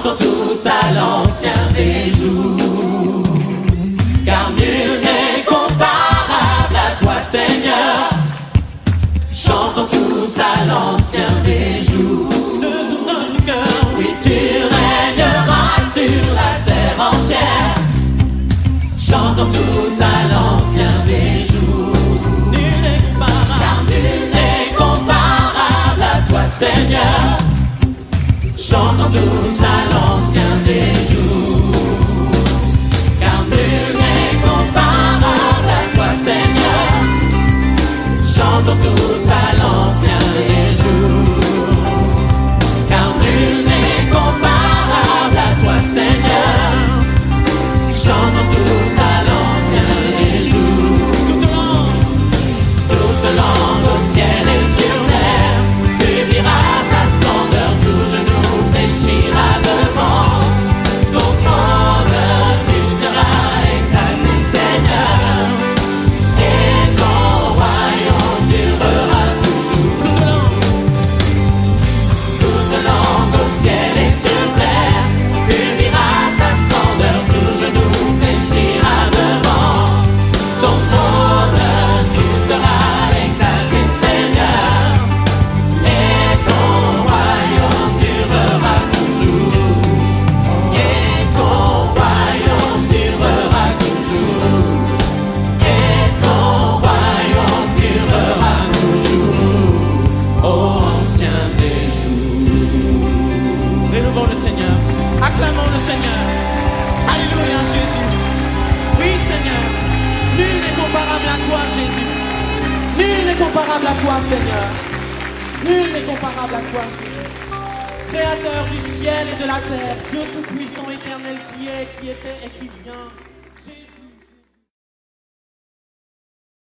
Chantons tous à l'ancien des jours, car nul n'est comparable à toi, Seigneur. Chantons tous à l'ancien des jours. De tout notre cœur, oui, tu régneras sur la terre entière. Chantons tous à l'ancien des jours. Nul n'est comparable, car nul n'est comparable à toi, Seigneur. Chantons tous à l'ancien des jours, car nul n'est comparable à toi, Seigneur. Chantons tous à l'ancien des jours, car nul n'est comparable à toi, Seigneur. Chantons tous à l'ancien des jours. Toute langue au ciel et sur terre publiera ta splendeur, tout genou fléchira devant ton trône. Tu seras exalté, Seigneur, et ton royaume durera toujours. Toute langue au ciel et sur terre publiera ta splendeur, tout genou fléchira devant ton trône. Tu seras exalté, Seigneur, et ton royaume durera toujours. Et ton royaume durera toujours. Et ton royaume durera toujours. Ô ancien des jours. Élevons le Seigneur, acclamons le Seigneur. Alléluia, Jésus. Oui, Seigneur, nul n'est comparable à toi, Jésus. Nul n'est comparable à toi, Seigneur. Nul n'est comparable à toi, Jésus. Créateur du ciel et de la terre, Dieu tout-puissant, éternel, qui est, qui était et qui vient.